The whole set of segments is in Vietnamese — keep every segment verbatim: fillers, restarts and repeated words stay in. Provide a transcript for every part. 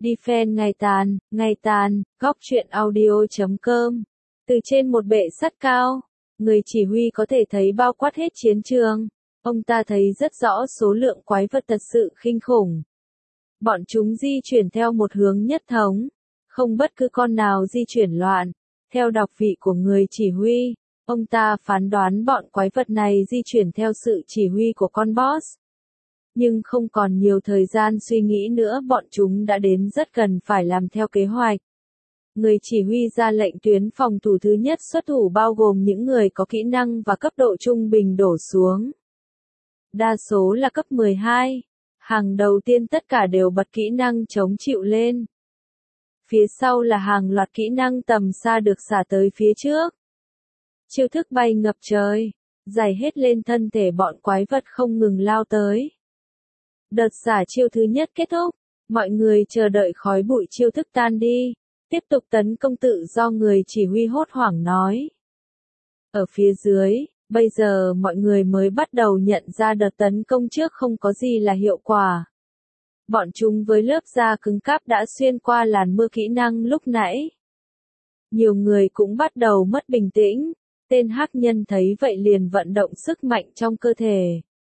Defend ngày tàn, ngày tàn, góc truyện audio chấm com. Từ trên một bệ sắt cao, người chỉ huy có thể thấy bao quát hết chiến trường. Ông ta thấy rất rõ số lượng quái vật thật sự kinh khủng. Bọn chúng di chuyển theo một hướng nhất thống, không bất cứ con nào di chuyển loạn. Theo đọc vị của người chỉ huy, ông ta phán đoán bọn quái vật này di chuyển theo sự chỉ huy của con boss. Nhưng không còn nhiều thời gian suy nghĩ nữa, bọn chúng đã đến rất gần phải làm theo kế hoạch. Người chỉ huy ra lệnh tuyến phòng thủ thứ nhất xuất thủ bao gồm những người có kỹ năng và cấp độ trung bình đổ xuống. Đa số là cấp mười hai. Hàng đầu tiên tất cả đều bật kỹ năng chống chịu lên. Phía sau là hàng loạt kỹ năng tầm xa được xả tới phía trước. Chiêu thức bay ngập trời, dày hết lên thân thể bọn quái vật không ngừng lao tới. Đợt xả chiêu thứ nhất kết thúc, mọi người chờ đợi khói bụi chiêu thức tan đi, tiếp tục tấn công tự do, người chỉ huy hốt hoảng nói. Ở phía dưới, bây giờ mọi người mới bắt đầu nhận ra đợt tấn công trước không có gì là hiệu quả. Bọn chúng với lớp da cứng cáp đã xuyên qua làn mưa kỹ năng lúc nãy. Nhiều người cũng bắt đầu mất bình tĩnh, tên hắc nhân thấy vậy liền vận động sức mạnh trong cơ thể.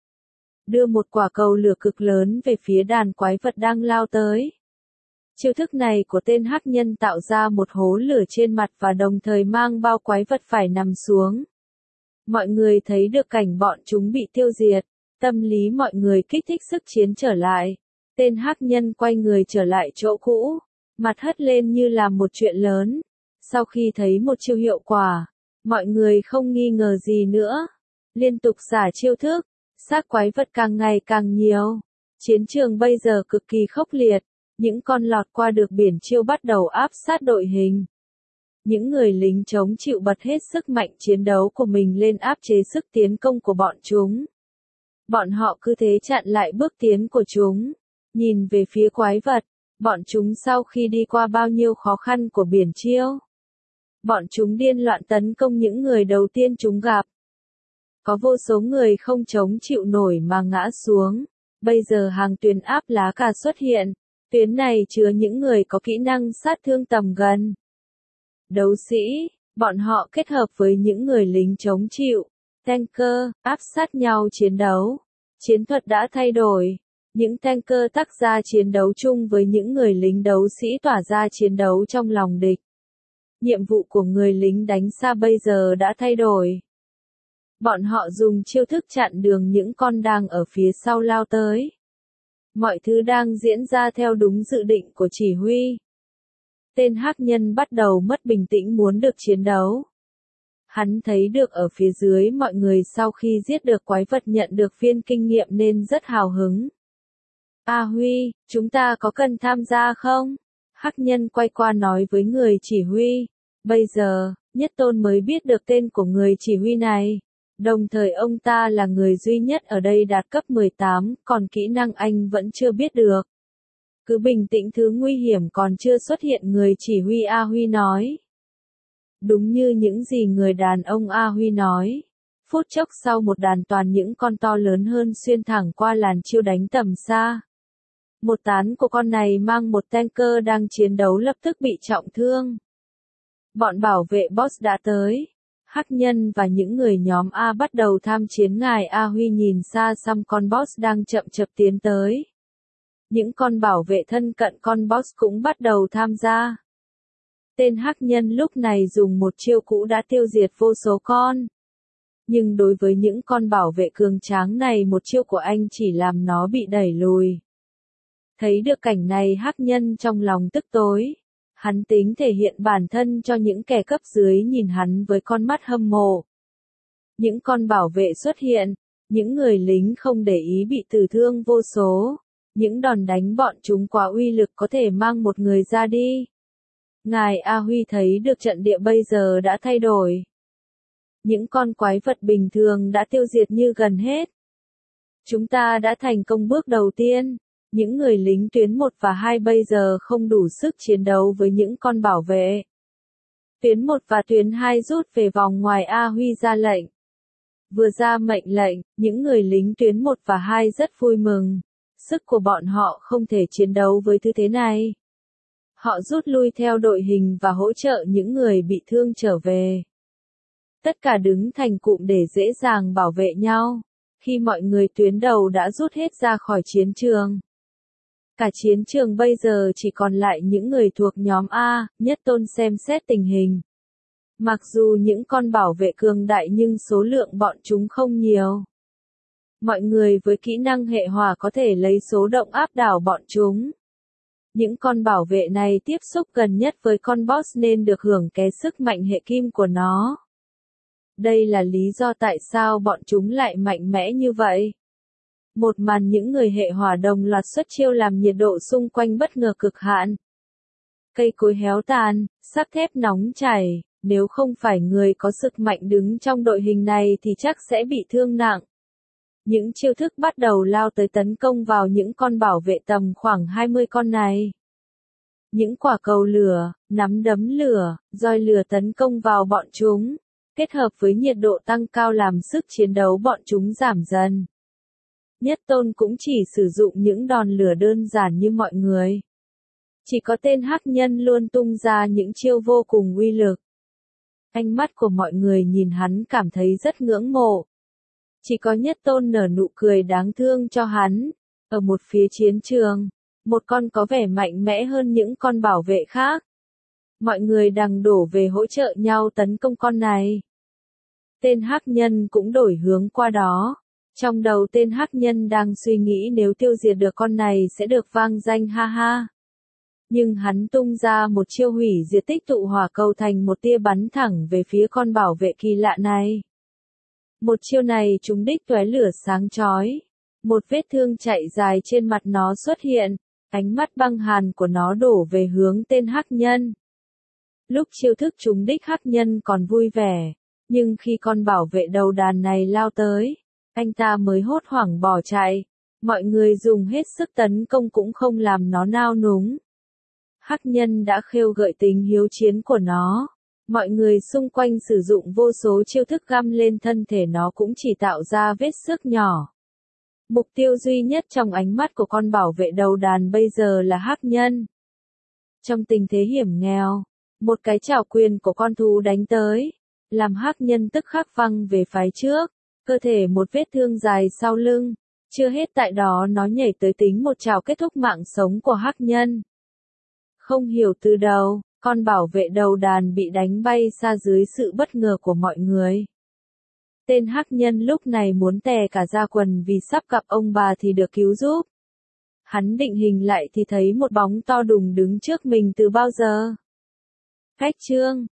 Đưa một quả cầu lửa cực lớn về phía đàn quái vật đang lao tới. Chiêu thức này của tên hắc nhân tạo ra một hố lửa trên mặt và đồng thời mang bao quái vật phải nằm xuống. Mọi người thấy được cảnh bọn chúng bị tiêu diệt, tâm lý mọi người kích thích sức chiến trở lại. Tên hắc nhân quay người trở lại chỗ cũ, mặt hất lên như làm một chuyện lớn. Sau khi thấy một chiêu hiệu quả, mọi người không nghi ngờ gì nữa. Liên tục xả chiêu thức, xác quái vật càng ngày càng nhiều. Chiến trường bây giờ cực kỳ khốc liệt, những con lọt qua được biển chiêu bắt đầu áp sát đội hình. Những người lính chống chịu bật hết sức mạnh chiến đấu của mình lên áp chế sức tiến công của bọn chúng. Bọn họ cứ thế chặn lại bước tiến của chúng. Nhìn về phía quái vật, bọn chúng sau khi đi qua bao nhiêu khó khăn của biển chiêu, bọn chúng điên loạn tấn công những người đầu tiên chúng gặp. Có vô số người không chống chịu nổi mà ngã xuống. Bây giờ hàng tuyến áp lá cà xuất hiện. Tuyến này chứa những người có kỹ năng sát thương tầm gần. Đấu sĩ, bọn họ kết hợp với những người lính chống chịu, tanker, áp sát nhau chiến đấu. Chiến thuật đã thay đổi. Những tanker tác ra chiến đấu chung với những người lính đấu sĩ tỏa ra chiến đấu trong lòng địch. Nhiệm vụ của người lính đánh xa bây giờ đã thay đổi. Bọn họ dùng chiêu thức chặn đường những con đang ở phía sau lao tới. Mọi thứ đang diễn ra theo đúng dự định của chỉ huy. Tên hắc nhân bắt đầu mất bình tĩnh muốn được chiến đấu. Hắn thấy được ở phía dưới mọi người sau khi giết được quái vật nhận được viên kinh nghiệm nên rất hào hứng. A Huy, chúng ta có cần tham gia không? Hắc nhân quay qua nói với người chỉ huy. Bây giờ, Nhất Tôn mới biết được tên của người chỉ huy này. Đồng thời ông ta là người duy nhất ở đây đạt cấp mười tám, còn kỹ năng anh vẫn chưa biết được. Cứ bình tĩnh, thứ nguy hiểm còn chưa xuất hiện, người chỉ huy A Huy nói. Đúng như những gì người đàn ông A Huy nói. Phút chốc sau một đàn toàn những con to lớn hơn xuyên thẳng qua làn chiêu đánh tầm xa. Một tán của con này mang một tanker đang chiến đấu lập tức bị trọng thương. Bọn bảo vệ boss đã tới. Hắc nhân và những người nhóm A bắt đầu tham chiến. Ngài A Huy nhìn xa xăm con boss đang chậm chậm tiến tới. Những con bảo vệ thân cận con boss cũng bắt đầu tham gia. Tên hắc nhân lúc này dùng một chiêu cũ đã tiêu diệt vô số con. Nhưng đối với những con bảo vệ cường tráng này, một chiêu của anh chỉ làm nó bị đẩy lùi. Thấy được cảnh này, hắc nhân trong lòng tức tối. Hắn tính thể hiện bản thân cho những kẻ cấp dưới nhìn hắn với con mắt hâm mộ. Những con bảo vệ xuất hiện, những người lính không để ý bị tử thương vô số. Những đòn đánh bọn chúng quá uy lực có thể mang một người ra đi. Ngài A Huy thấy được trận địa bây giờ đã thay đổi. Những con quái vật bình thường đã tiêu diệt như gần hết. Chúng ta đã thành công bước đầu tiên. Những người lính tuyến một và hai bây giờ không đủ sức chiến đấu với những con bảo vệ. Tuyến một và tuyến hai rút về vòng ngoài. A Huy ra lệnh. Vừa ra mệnh lệnh, những người lính tuyến một và hai rất vui mừng. Sức của bọn họ không thể chiến đấu với tư thế này. Họ rút lui theo đội hình và hỗ trợ những người bị thương trở về. Tất cả đứng thành cụm để dễ dàng bảo vệ nhau. Khi mọi người tuyến đầu đã rút hết ra khỏi chiến trường. Cả chiến trường bây giờ chỉ còn lại những người thuộc nhóm A, Nhất Tôn xem xét tình hình. Mặc dù những con bảo vệ cường đại nhưng số lượng bọn chúng không nhiều. Mọi người với kỹ năng hệ hỏa có thể lấy số động áp đảo bọn chúng. Những con bảo vệ này tiếp xúc gần nhất với con boss nên được hưởng cái sức mạnh hệ kim của nó. Đây là lý do tại sao bọn chúng lại mạnh mẽ như vậy. Một màn những người hệ hỏa đồng loạt xuất chiêu làm nhiệt độ xung quanh bất ngờ cực hạn. Cây cối héo tàn, sắt thép nóng chảy, nếu không phải người có sức mạnh đứng trong đội hình này thì chắc sẽ bị thương nặng. Những chiêu thức bắt đầu lao tới tấn công vào những con bảo vệ tầm khoảng hai mươi con này. Những quả cầu lửa, nắm đấm lửa, roi lửa tấn công vào bọn chúng, kết hợp với nhiệt độ tăng cao làm sức chiến đấu bọn chúng giảm dần. Nhất Tôn cũng chỉ sử dụng những đòn lửa đơn giản như mọi người. Chỉ có tên hắc nhân luôn tung ra những chiêu vô cùng uy lực. Ánh mắt của mọi người nhìn hắn cảm thấy rất ngưỡng mộ. Chỉ có Nhất Tôn nở nụ cười đáng thương cho hắn. Ở một phía chiến trường, một con có vẻ mạnh mẽ hơn những con bảo vệ khác. Mọi người đang đổ về hỗ trợ nhau tấn công con này. Tên hắc nhân cũng đổi hướng qua đó. Trong đầu tên hắc nhân đang suy nghĩ nếu tiêu diệt được con này sẽ được vang danh ha ha. Nhưng hắn tung ra một chiêu hủy diệt tích tụ hỏa cầu thành một tia bắn thẳng về phía con bảo vệ kỳ lạ này. Một chiêu này trúng đích tóe lửa sáng chói. Một vết thương chạy dài trên mặt nó xuất hiện, ánh mắt băng hàn của nó đổ về hướng tên hắc nhân. Lúc chiêu thức trúng đích hắc nhân còn vui vẻ, nhưng khi con bảo vệ đầu đàn này lao tới, anh ta mới hốt hoảng bỏ chạy. Mọi người dùng hết sức tấn công cũng không làm nó nao núng. Hắc nhân đã khêu gợi tính hiếu chiến của nó. Mọi người xung quanh sử dụng vô số chiêu thức găm lên thân thể nó cũng chỉ tạo ra vết xước nhỏ. Mục tiêu duy nhất trong ánh mắt của con bảo vệ đầu đàn bây giờ là hắc nhân. Trong tình thế hiểm nghèo, một cái chảo quyền của con thú đánh tới, làm hắc nhân tức khắc văng về phía trước, cơ thể một vết thương dài sau lưng. Chưa hết tại đó nó nhảy tới tính một chảo kết thúc mạng sống của hắc nhân. Không hiểu từ đầu, con bảo vệ đầu đàn bị đánh bay xa dưới sự bất ngờ của mọi người. Tên hắc nhân lúc này muốn tè cả da quần vì sắp gặp ông bà thì được cứu giúp. Hắn định hình lại thì thấy một bóng to đùng đứng trước mình từ bao giờ. Cách chương